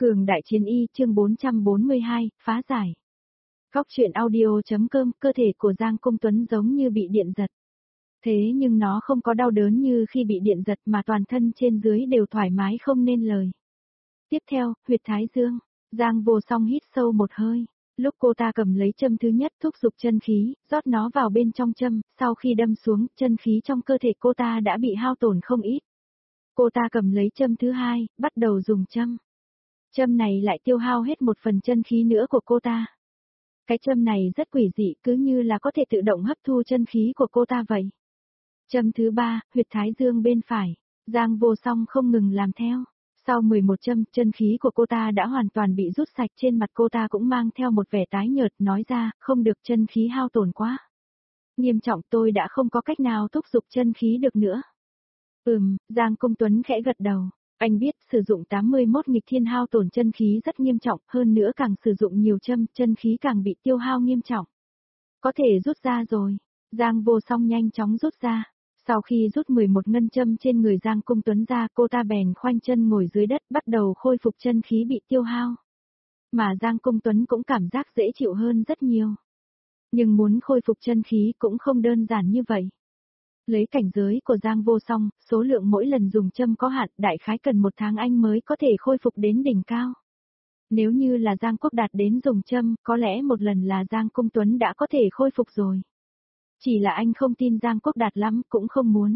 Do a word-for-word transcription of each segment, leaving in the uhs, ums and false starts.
Cường đại chiến y chương bốn trăm bốn mươi hai, phá giải. Góc truyện audio.com, cơ thể của Giang Công Tuấn giống như bị điện giật. Thế nhưng nó không có đau đớn như khi bị điện giật mà toàn thân trên dưới đều thoải mái không nên lời. Tiếp theo, huyệt thái dương. Giang Vô Song hít sâu một hơi. Lúc cô ta cầm lấy châm thứ nhất thúc giục chân khí, rót nó vào bên trong châm, sau khi đâm xuống, chân khí trong cơ thể cô ta đã bị hao tổn không ít. Cô ta cầm lấy châm thứ hai, bắt đầu dùng châm. Châm này lại tiêu hao hết một phần chân khí nữa của cô ta. Cái châm này rất quỷ dị, cứ như là có thể tự động hấp thu chân khí của cô ta vậy. Châm thứ ba, huyệt thái dương bên phải. Giang Vô Song không ngừng làm theo. Sau mười một châm, chân khí của cô ta đã hoàn toàn bị rút sạch, trên mặt cô ta cũng mang theo một vẻ tái nhợt, nói ra, không được, chân khí hao tổn quá. Nghiêm trọng, tôi đã không có cách nào thúc giục chân khí được nữa. Ừm, Giang Công Tuấn khẽ gật đầu. Anh biết sử dụng tám mươi mốt nghịch thiên hao tổn chân khí rất nghiêm trọng, hơn nữa càng sử dụng nhiều châm, chân khí càng bị tiêu hao nghiêm trọng. Có thể rút ra rồi. Giang Vô Song nhanh chóng rút ra. Sau khi rút mười một ngân châm trên người Giang Công Tuấn ra, cô ta bèn khoanh chân ngồi dưới đất, bắt đầu khôi phục chân khí bị tiêu hao. Mà Giang Công Tuấn cũng cảm giác dễ chịu hơn rất nhiều. Nhưng muốn khôi phục chân khí cũng không đơn giản như vậy. Lấy cảnh giới của Giang Vô Song, số lượng mỗi lần dùng châm có hạn, đại khái cần một tháng anh mới có thể khôi phục đến đỉnh cao. Nếu như là Giang Quốc Đạt đến dùng châm, có lẽ một lần là Giang Công Tuấn đã có thể khôi phục rồi. Chỉ là anh không tin Giang Quốc Đạt lắm, cũng không muốn.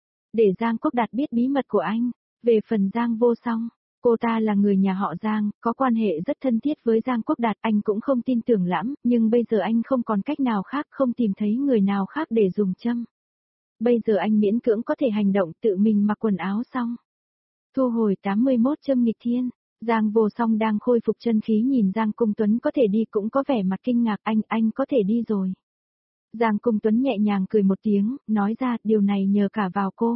Để Giang Quốc Đạt biết bí mật của anh. Về phần Giang Vô Song, cô ta là người nhà họ Giang, có quan hệ rất thân thiết với Giang Quốc Đạt, anh cũng không tin tưởng lắm, nhưng bây giờ anh không còn cách nào khác, không tìm thấy người nào khác để dùng châm. Bây giờ anh miễn cưỡng có thể hành động, tự mình mặc quần áo xong. Thu hồi tám mươi mốt châm nghịch thiên, Giang Vô Song đang khôi phục chân khí, nhìn Giang Công Tuấn có thể đi cũng có vẻ mặt kinh ngạc, anh, anh có thể đi rồi. Giang Công Tuấn nhẹ nhàng cười một tiếng, nói ra, điều này nhờ cả vào cô.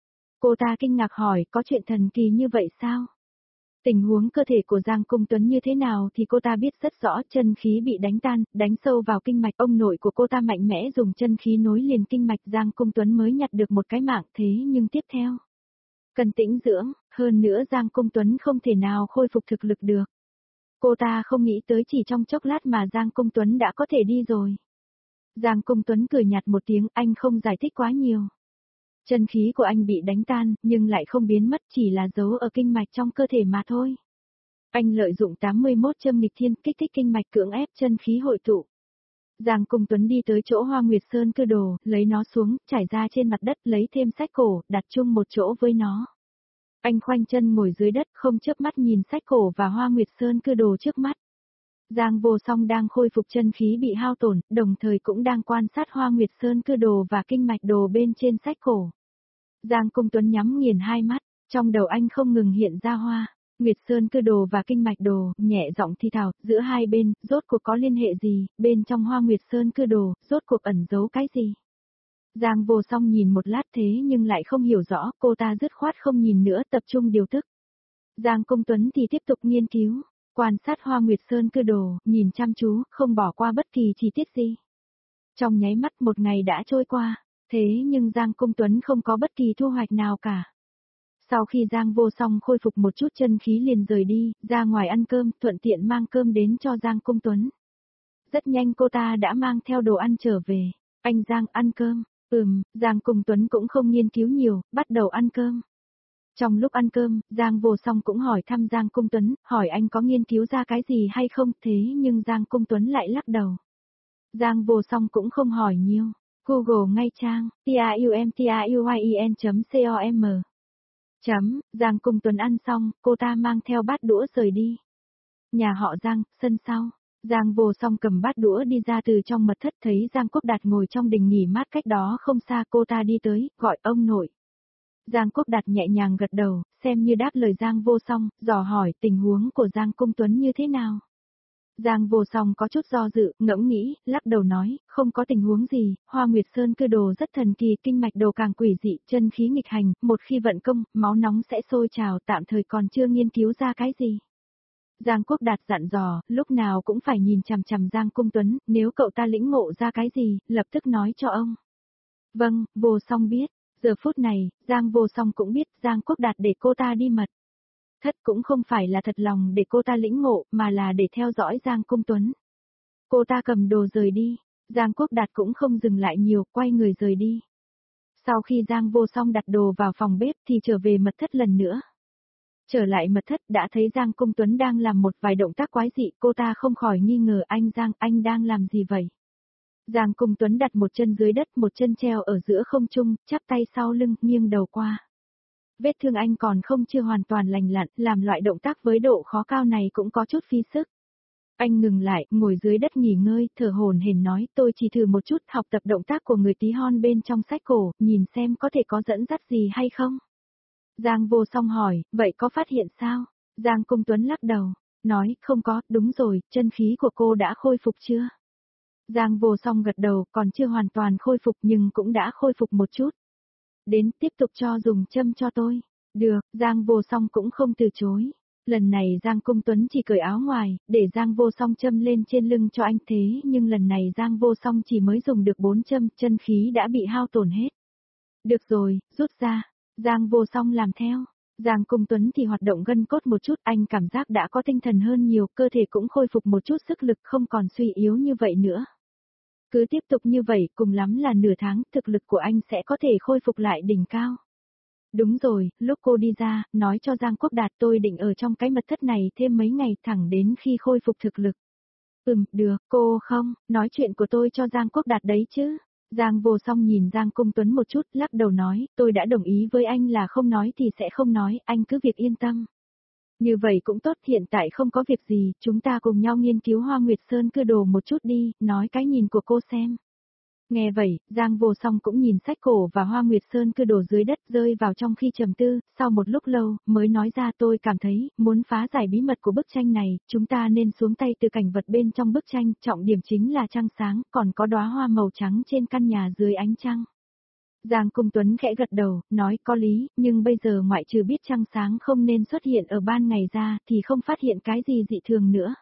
Cô ta kinh ngạc hỏi, có chuyện thần kỳ như vậy sao? Tình huống cơ thể của Giang Công Tuấn như thế nào thì cô ta biết rất rõ, chân khí bị đánh tan, đánh sâu vào kinh mạch, ông nội của cô ta mạnh mẽ dùng chân khí nối liền kinh mạch, Giang Công Tuấn mới nhặt được một cái mạng, thế nhưng tiếp theo. Cần tĩnh dưỡng, hơn nữa Giang Công Tuấn không thể nào khôi phục thực lực được. Cô ta không nghĩ tới chỉ trong chốc lát mà Giang Công Tuấn đã có thể đi rồi. Giang Công Tuấn cười nhạt một tiếng, anh không giải thích quá nhiều. Chân khí của anh bị đánh tan, nhưng lại không biến mất, chỉ là giấu ở kinh mạch trong cơ thể mà thôi. Anh lợi dụng tám mươi mốt châm nghịch thiên, kích thích kinh mạch, cưỡng ép chân khí hội tụ. Giang Công Tuấn đi tới chỗ Hoa Nguyệt Sơn Cư Đồ, lấy nó xuống, trải ra trên mặt đất, lấy thêm sách cổ, đặt chung một chỗ với nó. Anh khoanh chân ngồi dưới đất, không chớp mắt nhìn sách cổ và Hoa Nguyệt Sơn Cư Đồ trước mắt. Giang Vô Song đang khôi phục chân khí bị hao tổn, đồng thời cũng đang quan sát Hoa Nguyệt Sơn Cư Đồ và kinh mạch đồ bên trên sách cổ. Giang Công Tuấn nhắm nghiền hai mắt, trong đầu anh không ngừng hiện ra Hoa Nguyệt Sơn Cư Đồ và kinh mạch đồ, nhẹ giọng thi thào, giữa hai bên, rốt cuộc có liên hệ gì, bên trong Hoa Nguyệt Sơn Cư Đồ, rốt cuộc ẩn giấu cái gì. Giang Vô Song nhìn một lát thế nhưng lại không hiểu rõ, cô ta dứt khoát không nhìn nữa, tập trung điều tức. Giang Công Tuấn thì tiếp tục nghiên cứu. Quan sát Hoa Nguyệt Sơn Cư Đồ, nhìn chăm chú, không bỏ qua bất kỳ chi tiết gì. Trong nháy mắt một ngày đã trôi qua, thế nhưng Giang Công Tuấn không có bất kỳ thu hoạch nào cả. Sau khi Giang Vô Song khôi phục một chút chân khí liền rời đi, ra ngoài ăn cơm, thuận tiện mang cơm đến cho Giang Công Tuấn. Rất nhanh cô ta đã mang theo đồ ăn trở về. Anh Giang, ăn cơm. Ừm, Giang Công Tuấn cũng không nghiên cứu nhiều, bắt đầu ăn cơm. Trong lúc ăn cơm, Giang Vô Song cũng hỏi thăm Giang Công Tuấn, hỏi anh có nghiên cứu ra cái gì hay không, thế nhưng Giang Công Tuấn lại lắc đầu. Giang Vô Song cũng không hỏi nhiều. Google ngay trang, trumtruyen chấm com. Chấm, Giang Công Tuấn ăn xong, cô ta mang theo bát đũa rời đi. Nhà họ Giang, sân sau. Giang Vô Song cầm bát đũa đi ra từ trong mật thất, thấy Giang Quốc Đạt ngồi trong đình nghỉ mát cách đó không xa, cô ta đi tới, gọi ông nội. Giang Quốc Đạt nhẹ nhàng gật đầu, xem như đáp lời Giang Vô Song, dò hỏi tình huống của Giang Công Tuấn như thế nào. Giang Vô Song có chút do dự, ngẫm nghĩ, lắc đầu nói, không có tình huống gì, Hoa Nguyệt Sơn Cư Đồ rất thần kỳ, kinh mạch đồ càng quỷ dị, chân khí nghịch hành, một khi vận công, máu nóng sẽ sôi trào, tạm thời còn chưa nghiên cứu ra cái gì. Giang Quốc Đạt dặn dò, lúc nào cũng phải nhìn chằm chằm Giang Công Tuấn, nếu cậu ta lĩnh ngộ ra cái gì, lập tức nói cho ông. Vâng, Vô Song biết. Giờ phút này, Giang Vô Song cũng biết Giang Quốc Đạt để cô ta đi mật. Thất cũng không phải là thật lòng để cô ta lĩnh ngộ, mà là để theo dõi Giang Cung Tuấn. Cô ta cầm đồ rời đi, Giang Quốc Đạt cũng không dừng lại nhiều, quay người rời đi. Sau khi Giang Vô Song đặt đồ vào phòng bếp thì trở về mật thất lần nữa. Trở lại mật thất đã thấy Giang Cung Tuấn đang làm một vài động tác quái dị, cô ta không khỏi nghi ngờ anh Giang, anh đang làm gì vậy? Giang Cung Tuấn đặt một chân dưới đất, một chân treo ở giữa không trung, chắp tay sau lưng, nghiêng đầu qua. Vết thương anh còn không chưa hoàn toàn lành lặn, làm loại động tác với độ khó cao này cũng có chút phí sức. Anh ngừng lại, ngồi dưới đất nghỉ ngơi, thở hổn hển nói, tôi chỉ thử một chút học tập động tác của người tí hon bên trong sách cổ, nhìn xem có thể có dẫn dắt gì hay không. Giang Vô Song hỏi, vậy có phát hiện sao? Giang Cung Tuấn lắc đầu, nói, không có, đúng rồi, chân khí của cô đã khôi phục chưa? Giang Vô Song gật đầu, còn chưa hoàn toàn khôi phục nhưng cũng đã khôi phục một chút. Đến, tiếp tục cho dùng châm cho tôi. Được, Giang Vô Song cũng không từ chối. Lần này Giang Cung Tuấn chỉ cởi áo ngoài, để Giang Vô Song châm lên trên lưng cho anh thế nhưng lần này Giang Vô Song chỉ mới dùng được bốn châm, chân khí đã bị hao tổn hết. Được rồi, rút ra. Giang Vô Song làm theo. Giang Cung Tuấn thì hoạt động gân cốt một chút, anh cảm giác đã có tinh thần hơn nhiều, cơ thể cũng khôi phục một chút sức lực, không còn suy yếu như vậy nữa. Cứ tiếp tục như vậy, cùng lắm là nửa tháng, thực lực của anh sẽ có thể khôi phục lại đỉnh cao. Đúng rồi, lúc cô đi ra, nói cho Giang Quốc Đạt tôi định ở trong cái mật thất này thêm mấy ngày thẳng đến khi khôi phục thực lực. Ừm, được, cô không, nói chuyện của tôi cho Giang Quốc Đạt đấy chứ. Giang Vô Song nhìn Giang Cung Tuấn một chút, lắc đầu nói, tôi đã đồng ý với anh là không nói thì sẽ không nói, anh cứ việc yên tâm. Như vậy cũng tốt, hiện tại không có việc gì, chúng ta cùng nhau nghiên cứu Hoa Nguyệt Sơn cưa đồ một chút đi, nói cái nhìn của cô xem. Nghe vậy, Giang Vô Song cũng nhìn sách cổ và Hoa Nguyệt Sơn cưa đồ dưới đất rơi vào trong khi trầm tư, sau một lúc lâu, mới nói ra tôi cảm thấy, muốn phá giải bí mật của bức tranh này, chúng ta nên xuống tay từ cảnh vật bên trong bức tranh, trọng điểm chính là trăng sáng, còn có đóa hoa màu trắng trên căn nhà dưới ánh trăng. Giang Cung Tuấn khẽ gật đầu, nói có lý, nhưng bây giờ ngoại trừ biết trăng sáng không nên xuất hiện ở ban ngày ra, thì không phát hiện cái gì dị thường nữa.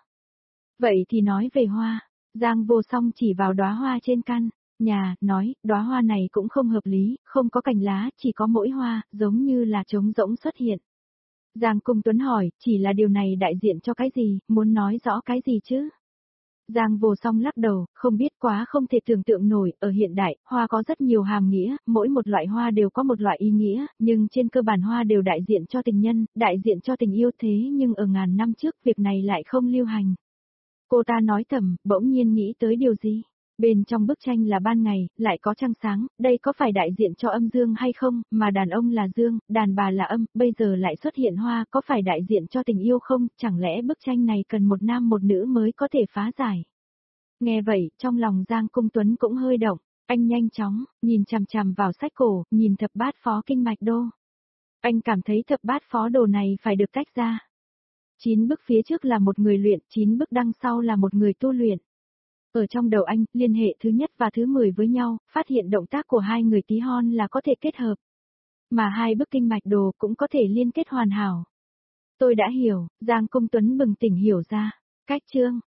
Vậy thì nói về hoa, Giang Vô Song chỉ vào đóa hoa trên căn nhà, nói, đóa hoa này cũng không hợp lý, không có cành lá, chỉ có mỗi hoa, giống như là trống rỗng xuất hiện. Giang Cung Tuấn hỏi, chỉ là điều này đại diện cho cái gì, muốn nói rõ cái gì chứ? Giang Vô Song lắc đầu, không biết, quá không thể tưởng tượng nổi, ở hiện đại, hoa có rất nhiều hàm nghĩa, mỗi một loại hoa đều có một loại ý nghĩa, nhưng trên cơ bản hoa đều đại diện cho tình nhân, đại diện cho tình yêu thế nhưng ở ngàn năm trước việc này lại không lưu hành. Cô ta nói thầm, bỗng nhiên nghĩ tới điều gì? Bên trong bức tranh là ban ngày, lại có trăng sáng, đây có phải đại diện cho âm dương hay không, mà đàn ông là dương, đàn bà là âm, bây giờ lại xuất hiện hoa, có phải đại diện cho tình yêu không, chẳng lẽ bức tranh này cần một nam một nữ mới có thể phá giải. Nghe vậy, trong lòng Giang Cung Tuấn cũng hơi động, anh nhanh chóng, nhìn chằm chằm vào sách cổ, nhìn thập bát phó kinh mạch đô. Anh cảm thấy thập bát phó đồ này phải được tách ra. Chín bước phía trước là một người luyện, chín bước đằng sau là một người tu luyện. Ở trong đầu anh, liên hệ thứ nhất và thứ mười với nhau, phát hiện động tác của hai người tí hon là có thể kết hợp. Mà hai bức kinh mạch đồ cũng có thể liên kết hoàn hảo. Tôi đã hiểu, Giang Cung Tuấn bừng tỉnh hiểu ra. Cách chương